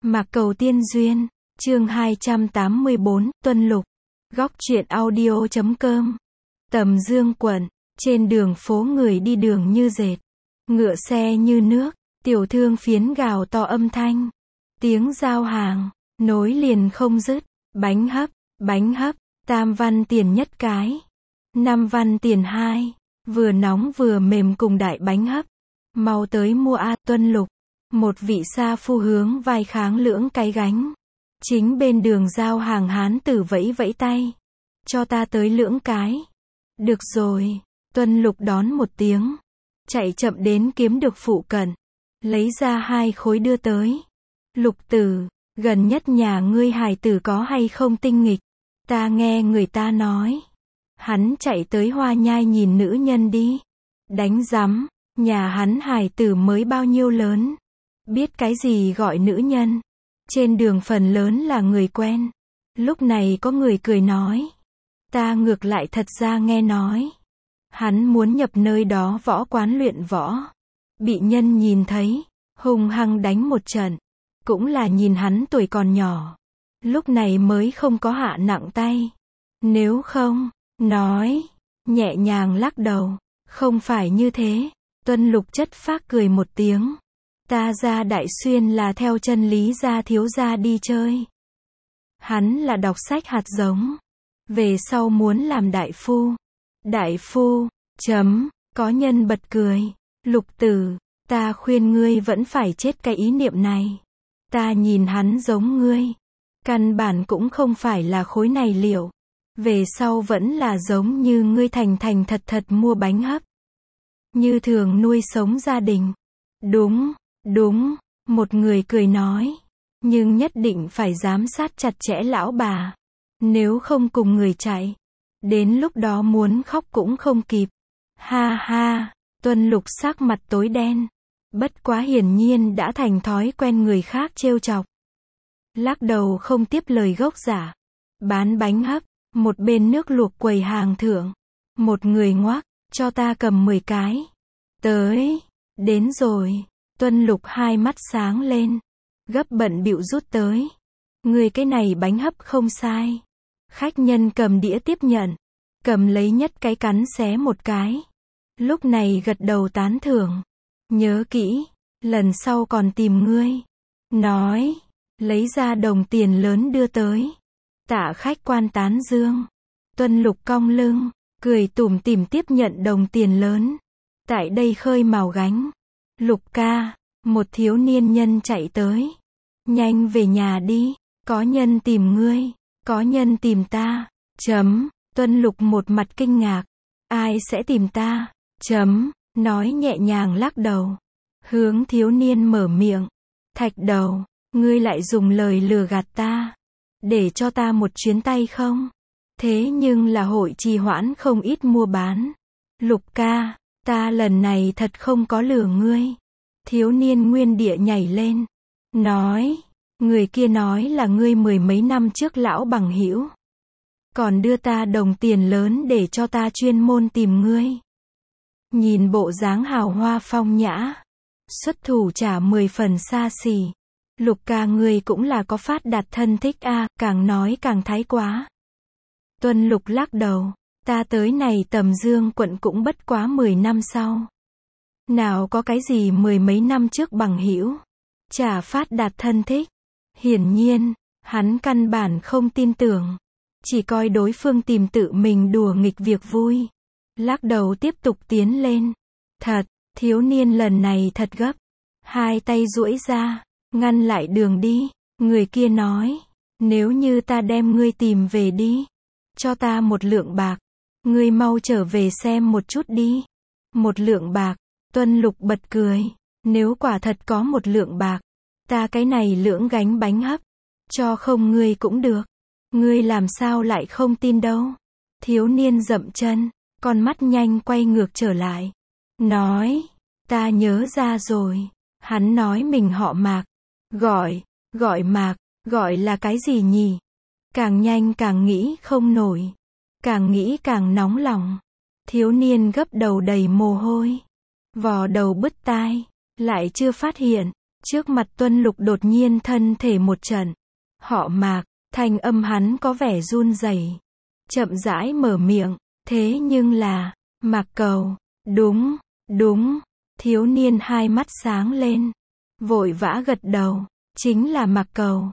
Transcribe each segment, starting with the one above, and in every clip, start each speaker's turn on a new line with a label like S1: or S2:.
S1: Mạc Cầu Tiên Duyên, chương 284, Tuân Lục. Góc truyện audio.com. Tầm Dương quận, trên đường phố người đi đường như dệt, ngựa xe như nước, tiểu thương phiến gào to âm thanh. Tiếng giao hàng, nối liền không dứt, bánh hấp, tam văn tiền nhất cái, 5 văn tiền hai, vừa nóng vừa mềm cùng đại bánh hấp. Mau tới mua a, Tuân Lục. Một vị sa phu hướng vai kháng lưỡng cái gánh. Chính bên đường giao hàng hán tử vẫy vẫy tay. Cho ta tới lưỡng cái. Được rồi. Tuân Lục đón một tiếng. Chạy chậm đến kiếm được phụ cận. Lấy ra 2 khối đưa tới. Lục tử, gần nhất nhà ngươi hài tử có hay không tinh nghịch? Ta nghe người ta nói. Hắn chạy tới Hoa Nhai nhìn nữ nhân đi. Đánh rắm, nhà hắn hài tử mới bao nhiêu lớn. Biết cái gì gọi nữ nhân. Trên đường phần lớn là người quen. Lúc này có người cười nói. Ta ngược lại thật ra nghe nói. Hắn muốn nhập nơi đó võ quán luyện võ. Bị nhân nhìn thấy, hung hăng đánh một trận. Cũng là nhìn hắn tuổi còn nhỏ. Lúc này mới không có hạ nặng tay. Nếu không, nói, nhẹ nhàng lắc đầu. Không phải như thế. Tuân Lục chất phác cười một tiếng. Ta ra Đại Xuyên là theo chân Lý gia thiếu gia đi chơi. Hắn là đọc sách hạt giống. Về sau muốn làm đại phu. Đại phu, có nhân bật cười. Lục tử, ta khuyên ngươi vẫn phải chết cái ý niệm này. Ta nhìn hắn giống ngươi. Căn bản cũng không phải là khối này liệu. Về sau vẫn là giống như ngươi thành thật mua bánh hấp. Như thường nuôi sống gia đình. Đúng, một người cười nói. Nhưng nhất định phải giám sát chặt chẽ lão bà. Nếu không cùng người chạy. Đến lúc đó muốn khóc cũng không kịp. Ha ha, Tuân Lục sắc mặt tối đen. Bất quá hiển nhiên đã thành thói quen người khác trêu chọc. Lắc đầu không tiếp lời gốc giả. Bán bánh hấp, một bên nước luộc quầy hàng thượng. Một người ngoác, cho ta cầm 10 cái. Tới, đến rồi. Tuân Lục hai mắt sáng lên. Gấp bận bịu rút tới. Người cái này bánh hấp không sai. Khách nhân cầm đĩa tiếp nhận. Cầm lấy nhất cái cắn xé một cái. Lúc này gật đầu tán thưởng. Nhớ kỹ, lần sau còn tìm ngươi. Nói, lấy ra đồng tiền lớn đưa tới. Tạ khách quan tán dương. Tuân Lục cong lưng, cười tủm tỉm tiếp nhận đồng tiền lớn. Tại đây khơi mào gánh. Lục ca, một thiếu niên nhân chạy tới. Nhanh về nhà đi, có nhân tìm ngươi, có nhân tìm ta. Tuân Lục một mặt kinh ngạc. Ai sẽ tìm ta? Nói nhẹ nhàng lắc đầu. Hướng thiếu niên mở miệng. Thạch đầu, ngươi lại dùng lời lừa gạt ta. Để cho ta một chuyến tay không? Thế nhưng là hội trì hoãn không ít mua bán. Lục ca, ta lần này thật không có lừa ngươi. Thiếu niên nguyên địa nhảy lên. Nói, người kia nói là ngươi 10 mấy năm trước lão bằng hữu. Còn đưa ta đồng tiền lớn để cho ta chuyên môn tìm ngươi. Nhìn bộ dáng hào hoa phong nhã. Xuất thủ trả 10 phần xa xỉ. Lục ca ngươi cũng là có phát đạt thân thích a, càng nói càng thái quá. Tuân Lục lắc đầu. Ta tới này Tầm Dương quận cũng bất quá 10 năm sau. Nào có cái gì 10 mấy năm trước bằng hữu. Chả phát đạt thân thích. Hiển nhiên, hắn căn bản không tin tưởng. Chỉ coi đối phương tìm tự mình đùa nghịch việc vui. Lắc đầu tiếp tục tiến lên. Thật, thiếu niên lần này thật gấp. 2 tay duỗi ra, ngăn lại đường đi. Người kia nói, nếu như ta đem ngươi tìm về đi. Cho ta 1 lượng bạc. Ngươi mau trở về xem một chút đi. 1 lượng bạc. Tuân Lục bật cười. Nếu quả thật có 1 lượng bạc. Ta cái này lưỡng gánh bánh hấp. Cho không ngươi cũng được. Ngươi làm sao lại không tin đâu. Thiếu niên dậm chân. Con mắt nhanh quay ngược trở lại. Nói. Ta nhớ ra rồi. Hắn nói mình họ Mạc. Gọi Mạc. Gọi là cái gì nhỉ? Càng nhanh càng nghĩ không nổi. Càng nghĩ càng nóng lòng. Thiếu niên gấp đầu đầy mồ hôi. Vò đầu bứt tai. Lại chưa phát hiện. Trước mặt Tuân Lục đột nhiên thân thể một trận. Họ Mạc, thanh âm hắn có vẻ run rẩy. Chậm rãi mở miệng, thế nhưng là, Mạc Cầu, đúng, đúng, thiếu niên hai mắt sáng lên. Vội vã gật đầu, chính là Mạc Cầu,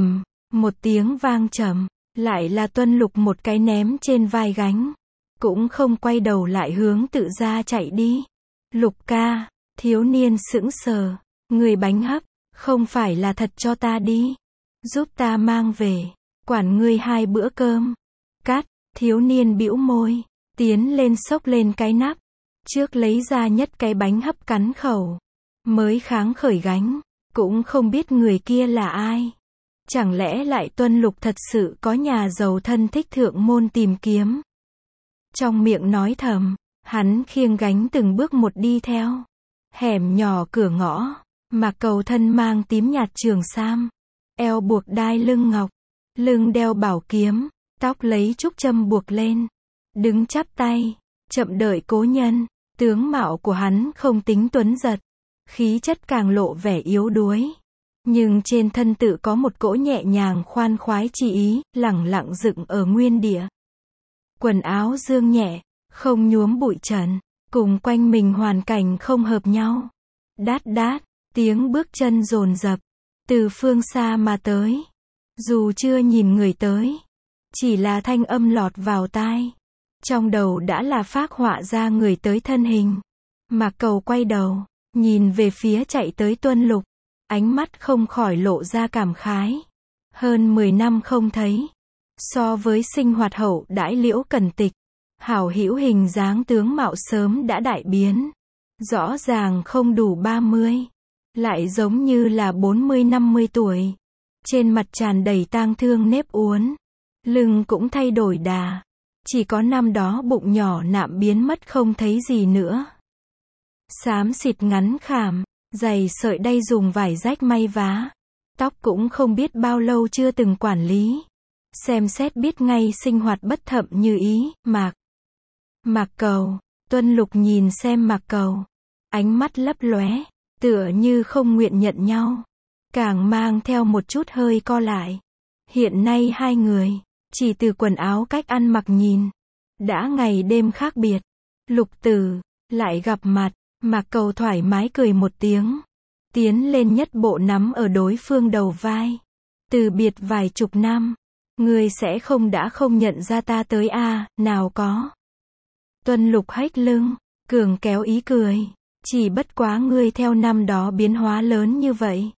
S1: một tiếng vang trầm, lại là Tuân Lục một cái ném trên vai gánh. Cũng không quay đầu lại hướng tự ra chạy đi. Lục ca, thiếu niên sững sờ, người bánh hấp, không phải là thật cho ta đi. Giúp ta mang về, quản ngươi 2 bữa cơm. Cắt, thiếu niên bĩu môi, tiến lên xốc lên cái nắp. Trước lấy ra nhất cái bánh hấp cắn khẩu. Mới kháng khởi gánh, cũng không biết người kia là ai. Chẳng lẽ lại Tuân Lục thật sự có nhà giàu thân thích thượng môn tìm kiếm. Trong miệng nói thầm, hắn khiêng gánh từng bước một đi theo. Hẻm nhỏ cửa ngõ, Mạc Cầu thân mang tím nhạt trường sam. Eo buộc đai lưng ngọc, lưng đeo bảo kiếm, tóc lấy trúc châm buộc lên. Đứng chắp tay, chậm đợi cố nhân. Tướng mạo của hắn không tính tuấn giật, khí chất càng lộ vẻ yếu đuối. Nhưng trên thân tự có một cỗ nhẹ nhàng khoan khoái chi ý, lẳng lặng dựng ở nguyên địa. Quần áo dương nhẹ, không nhuốm bụi trần, cùng quanh mình hoàn cảnh không hợp nhau. Đát đát, tiếng bước chân dồn dập, từ phương xa mà tới. Dù chưa nhìn người tới, chỉ là thanh âm lọt vào tai. Trong đầu đã là phác họa ra người tới thân hình. Mạc Cầu quay đầu, nhìn về phía chạy tới Tuân Lục. Ánh mắt không khỏi lộ ra cảm khái. Hơn 10 năm không thấy. So với sinh hoạt hậu đãi Liễu Cẩn Tịch, hảo hữu hình dáng tướng mạo sớm đã đại biến. Rõ ràng không đủ 30. Lại giống như là 40-50 tuổi. Trên mặt tràn đầy tang thương nếp uốn. Lưng cũng thay đổi đà. Chỉ có năm đó bụng nhỏ nạm biến mất không thấy gì nữa. Xám xịt ngắn khảm, giày sợi đay dùng vải rách may vá. Tóc cũng không biết bao lâu chưa từng quản lý. Xem xét biết ngay sinh hoạt bất thậm như ý. Mạc Cầu. Tuân Lục nhìn xem Mạc Cầu. Ánh mắt lấp lóe, tựa như không nguyện nhận nhau. Càng mang theo một chút hơi co lại. Hiện nay hai người, chỉ từ quần áo cách ăn mặc nhìn, đã ngày đêm khác biệt. Lục Tử, lại gặp mặt, Mạc Cầu thoải mái cười một tiếng. Tiến lên nhất bộ nắm ở đối phương đầu vai. Từ biệt vài chục năm, ngươi sẽ đã không nhận ra ta tới a, nào có. Tuân Lục hách lưng, cường kéo ý cười. Chỉ bất quá ngươi theo năm đó biến hóa lớn như vậy.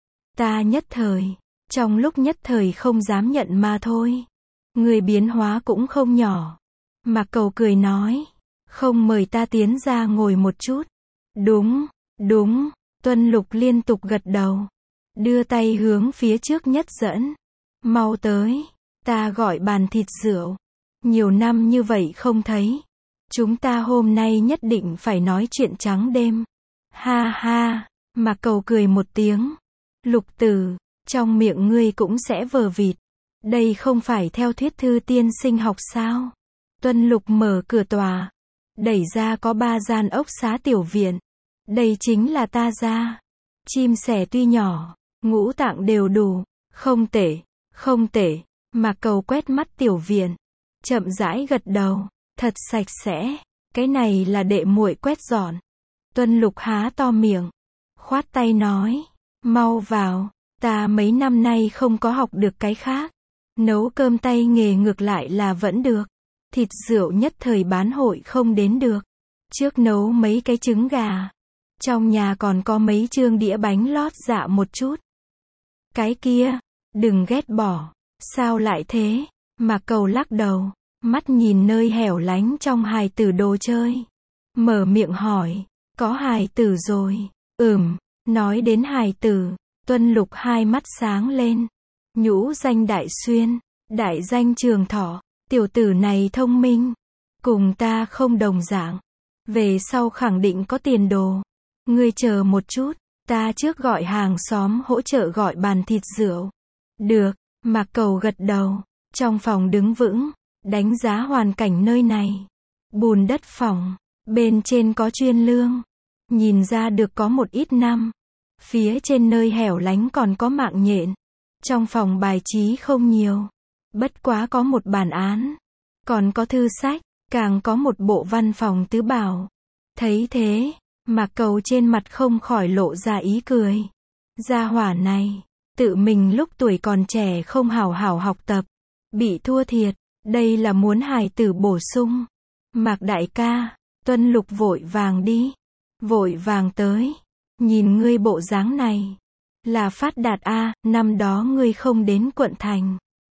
S1: Ta nhất thời, trong lúc nhất thời không dám nhận mà thôi. Người biến hóa cũng không nhỏ. Mạc Cầu cười nói, không mời ta tiến ra ngồi một chút. Đúng, đúng, Tuân Lục liên tục gật đầu. Đưa tay hướng phía trước nhất dẫn. Mau tới, ta gọi bàn thịt rượu. Nhiều năm như vậy không thấy. Chúng ta hôm nay nhất định phải nói chuyện trắng đêm. Ha ha, Mạc Cầu cười một tiếng. Lục Tử, trong miệng ngươi cũng sẽ vờ vịt. Đây không phải theo thuyết thư tiên sinh học sao? Tuân Lục mở cửa tòa. Đẩy ra có 3 gian ốc xá tiểu viện. Đây chính là ta gia. Chim sẻ tuy nhỏ, ngũ tạng đều đủ. Không tệ, không tệ. Mạc Cầu quét mắt tiểu viện. Chậm rãi gật đầu. Thật sạch sẽ. Cái này là đệ muội quét dọn. Tuân Lục há to miệng. Khoát tay nói. Mau vào. Ta mấy năm nay không có học được cái khác. Nấu cơm tay nghề ngược lại là vẫn được. Thịt rượu nhất thời bán hội không đến được. Trước nấu mấy cái trứng gà. Trong nhà còn có mấy chương đĩa bánh lót dạ một chút. Cái kia, đừng ghét bỏ. Sao lại thế? Mạc Cầu lắc đầu. Mắt nhìn nơi hẻo lánh trong hài tử đồ chơi. Mở miệng hỏi. Có hài tử rồi. Nói đến hài tử. Tuân Lục hai mắt sáng lên. Nhũ danh Đại Xuyên. Đại danh Trường Thọ. Tiểu tử này thông minh. Cùng ta không đồng dạng. Về sau khẳng định có tiền đồ. Ngươi chờ một chút. Ta trước gọi hàng xóm hỗ trợ gọi bàn thịt rượu. Được. Mạc Cầu gật đầu. Trong phòng đứng vững. Đánh giá hoàn cảnh nơi này. Bùn đất phẳng. Bên trên có chuyên lương. Nhìn ra được có một ít năm. Phía trên nơi hẻo lánh còn có mạng nhện. Trong phòng bài trí không nhiều. Bất quá có một bàn án. Còn có thư sách. Càng có một bộ văn phòng tứ bảo. Thấy thế, Mạc Cầu trên mặt không khỏi lộ ra ý cười. Gia hỏa này, tự mình lúc tuổi còn trẻ không hảo hảo học tập. Bị thua thiệt, đây là muốn hài tử bổ sung. Mạc đại ca, Tuân Lục vội vàng đi. Vội vàng tới. Nhìn ngươi bộ dáng này. Là phát đạt a, năm đó ngươi không đến quận thành.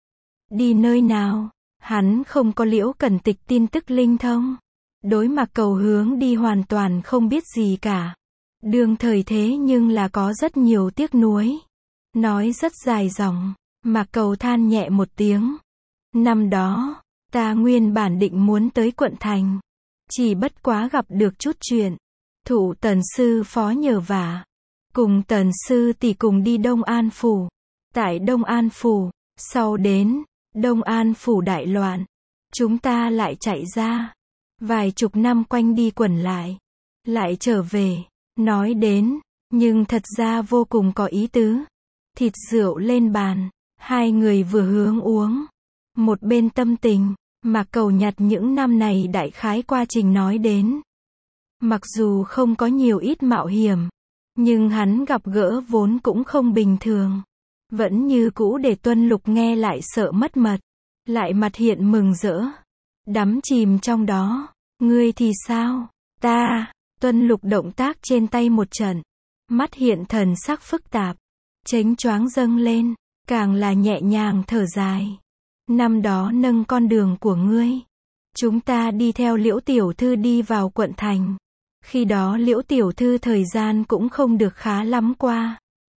S1: Đi nơi nào? Hắn không có Liễu Cẩn Tịch tin tức linh thông. Đối Mạc Cầu hướng đi hoàn toàn không biết gì cả. Đương thời thế nhưng là có rất nhiều tiếc nuối. Nói rất dài dòng. Mạc Cầu than nhẹ một tiếng. Năm đó, ta nguyên bản định muốn tới quận thành. Chỉ bất quá gặp được chút chuyện. Thụ Tần sư phó nhờ vả. Cùng Tần sư tỷ cùng đi Đông An phủ. Tại Đông An phủ, sau đến Đông An phủ đại loạn. Chúng ta lại chạy ra. Vài chục năm quanh đi quẩn lại. Lại trở về. Nói đến, nhưng thật ra vô cùng có ý tứ. Thịt rượu lên bàn. Hai người vừa hướng uống. Một bên tâm tình, Mạc Cầu nhặt những năm này đại khái quá trình nói đến. Mặc dù không có nhiều ít mạo hiểm, nhưng hắn gặp gỡ vốn cũng không bình thường. Vẫn như cũ để Tuân Lục nghe lại sợ mất mật. Lại mặt hiện mừng rỡ. Đắm chìm trong đó. Ngươi thì sao? Ta. Tuân Lục động tác trên tay một trận. Mắt hiện thần sắc phức tạp. Chánh choáng dâng lên. Càng là nhẹ nhàng thở dài. Năm đó nâng con đường của ngươi. Chúng ta đi theo Liễu tiểu thư đi vào quận thành. Khi đó Liễu tiểu thư thời gian cũng không được khá lắm qua.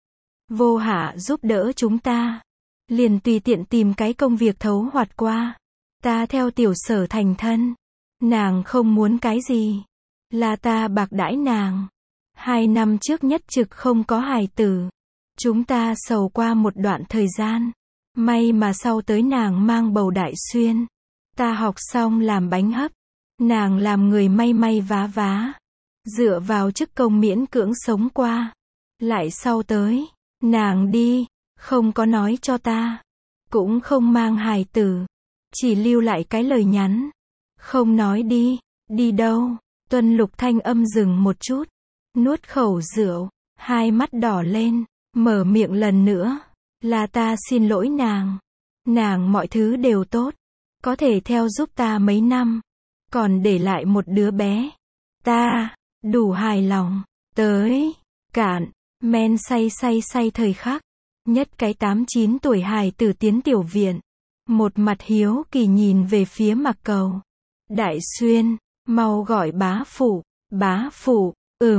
S1: Vô Hạ giúp đỡ chúng ta. Liền tùy tiện tìm cái công việc thấu hoạt qua. Ta theo tiểu Sở thành thân. Nàng không muốn cái gì. Là ta bạc đãi nàng. 2 năm trước nhất trực không có hài tử. Chúng ta sầu qua một đoạn thời gian. May mà sau tới nàng mang bầu đại xuyên. Ta học xong làm bánh hấp. Nàng làm người may may vá vá. Dựa vào chức công miễn cưỡng sống qua. Lại sau tới, nàng đi, không có nói cho ta. Cũng không mang hài tử. Chỉ lưu lại cái lời nhắn. Không nói đi đâu. Tuân Lục thanh âm dừng một chút. Nuốt khẩu rượu, hai mắt đỏ lên, mở miệng lần nữa. Là ta xin lỗi nàng. Nàng mọi thứ đều tốt. Có thể theo giúp ta mấy năm. Còn để lại một đứa bé. Ta, đủ hài lòng. Tới, cạn, men say thời khắc. Nhất cái 8-9 tuổi hài tử tiến tiểu viện. Một mặt hiếu kỳ nhìn về phía Mạc Cầu. Đại Xuyên, mau gọi bá phụ. Bá phụ,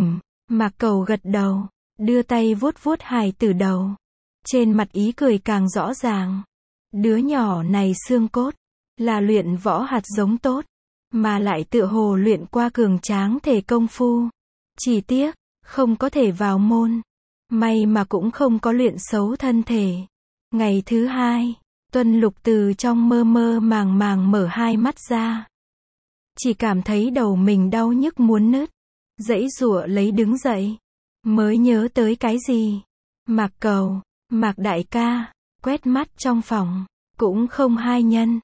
S1: Mạc Cầu gật đầu. Đưa tay vuốt vuốt hài tử đầu. Trên mặt ý cười càng rõ ràng. Đứa nhỏ này xương cốt. Là luyện võ hạt giống tốt. Mà lại tựa hồ luyện qua cường tráng thể công phu. Chỉ tiếc, không có thể vào môn. May mà cũng không có luyện xấu thân thể. Ngày thứ 2, Tuân Lục từ trong mơ mơ màng mở hai mắt ra. Chỉ cảm thấy đầu mình đau nhức muốn nứt. Giãy giụa lấy đứng dậy. Mới nhớ tới cái gì? Mạc Cầu, Mạc đại ca, quét mắt trong phòng. Cũng không hai nhân.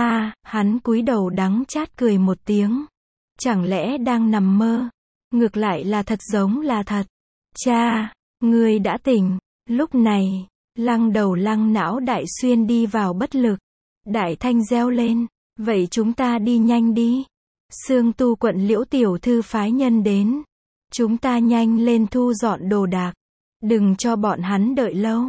S1: Hắn cúi đầu đắng chát cười một tiếng. Chẳng lẽ đang nằm mơ? Ngược lại là thật giống là thật. Cha, ngươi đã tỉnh. Lúc này, lăng đầu lăng não Đại Xuyên đi vào bất lực. Đại thanh reo lên. Vậy chúng ta đi nhanh đi. Sương Tu quận Liễu tiểu thư phái nhân đến. Chúng ta nhanh lên thu dọn đồ đạc. Đừng cho bọn hắn đợi lâu.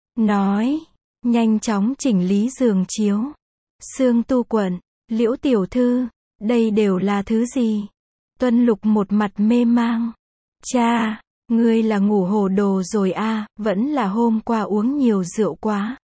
S1: Nói, nhanh chóng chỉnh lý giường chiếu. Sương Tu quận, Liễu tiểu thư, đây đều là thứ gì? Tuân Lục một mặt mê mang. Cha, ngươi là ngủ hồ đồ rồi à, vẫn là hôm qua uống nhiều rượu quá.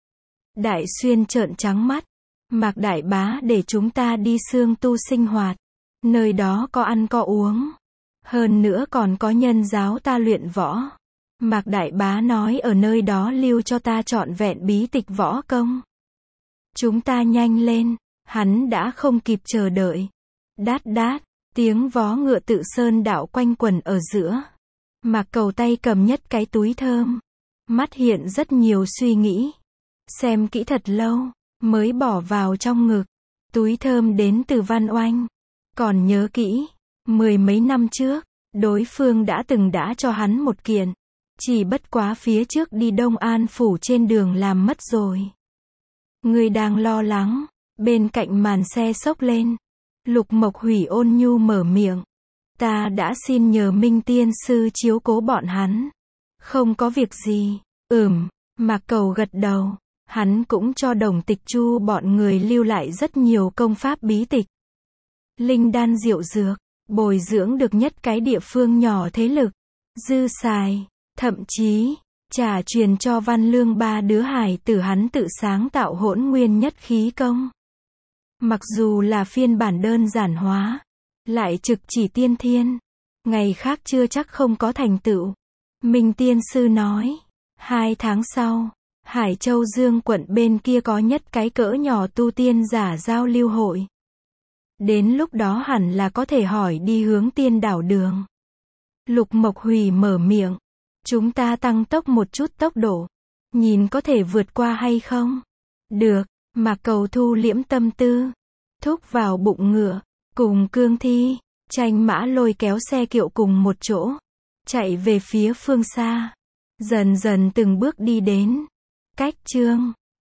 S1: Đại Xuyên trợn trắng mắt. Mạc đại bá để chúng ta đi Sương Tu sinh hoạt. Nơi đó có ăn có uống. Hơn nữa còn có nhân giáo ta luyện võ. Mạc đại bá nói ở nơi đó lưu cho ta trọn vẹn bí tịch võ công. Chúng ta nhanh lên. Hắn đã không kịp chờ đợi. Đát đát, tiếng vó ngựa tự sơn đạo quanh quẩn ở giữa. Mạc Cầu tay cầm nhất cái túi thơm. Mắt hiện rất nhiều suy nghĩ. Xem kỹ thật lâu, mới bỏ vào trong ngực. Túi thơm đến từ Văn Oanh. Còn nhớ kỹ, 10 mấy năm trước, đối phương đã cho hắn một kiện. Chỉ bất quá phía trước đi Đông An phủ trên đường làm mất rồi. Người đang lo lắng, bên cạnh màn xe xốc lên. Lục Mộc Hủy ôn nhu mở miệng. Ta đã xin nhờ Minh Tiên Sư chiếu cố bọn hắn. Không có việc gì. Mạc Cầu gật đầu. Hắn cũng cho Đồng Tịch Chu bọn người lưu lại rất nhiều công pháp bí tịch. Linh đan diệu dược, bồi dưỡng được nhất cái địa phương nhỏ thế lực. Dư xài, thậm chí, trả truyền cho Văn Lương 3 đứa hài tử hắn tự sáng tạo Hỗn Nguyên Nhất Khí Công. Mặc dù là phiên bản đơn giản hóa, lại trực chỉ tiên thiên, ngày khác chưa chắc không có thành tựu. Minh Tiên Sư nói, 2 tháng sau, Hải Châu Dương quận bên kia có nhất cái cỡ nhỏ tu tiên giả giao lưu hội. Đến lúc đó hẳn là có thể hỏi đi hướng Tiên Đảo đường. Lục Mộc Hủy mở miệng. Chúng ta tăng tốc một chút tốc độ. Nhìn có thể vượt qua hay không? Được, Mạc Cầu thu liễm tâm tư. Thúc vào bụng ngựa. Cùng Cương Thi, Tranh Mã lôi kéo xe kiệu cùng một chỗ. Chạy về phía phương xa. Dần dần từng bước đi đến. Cách chương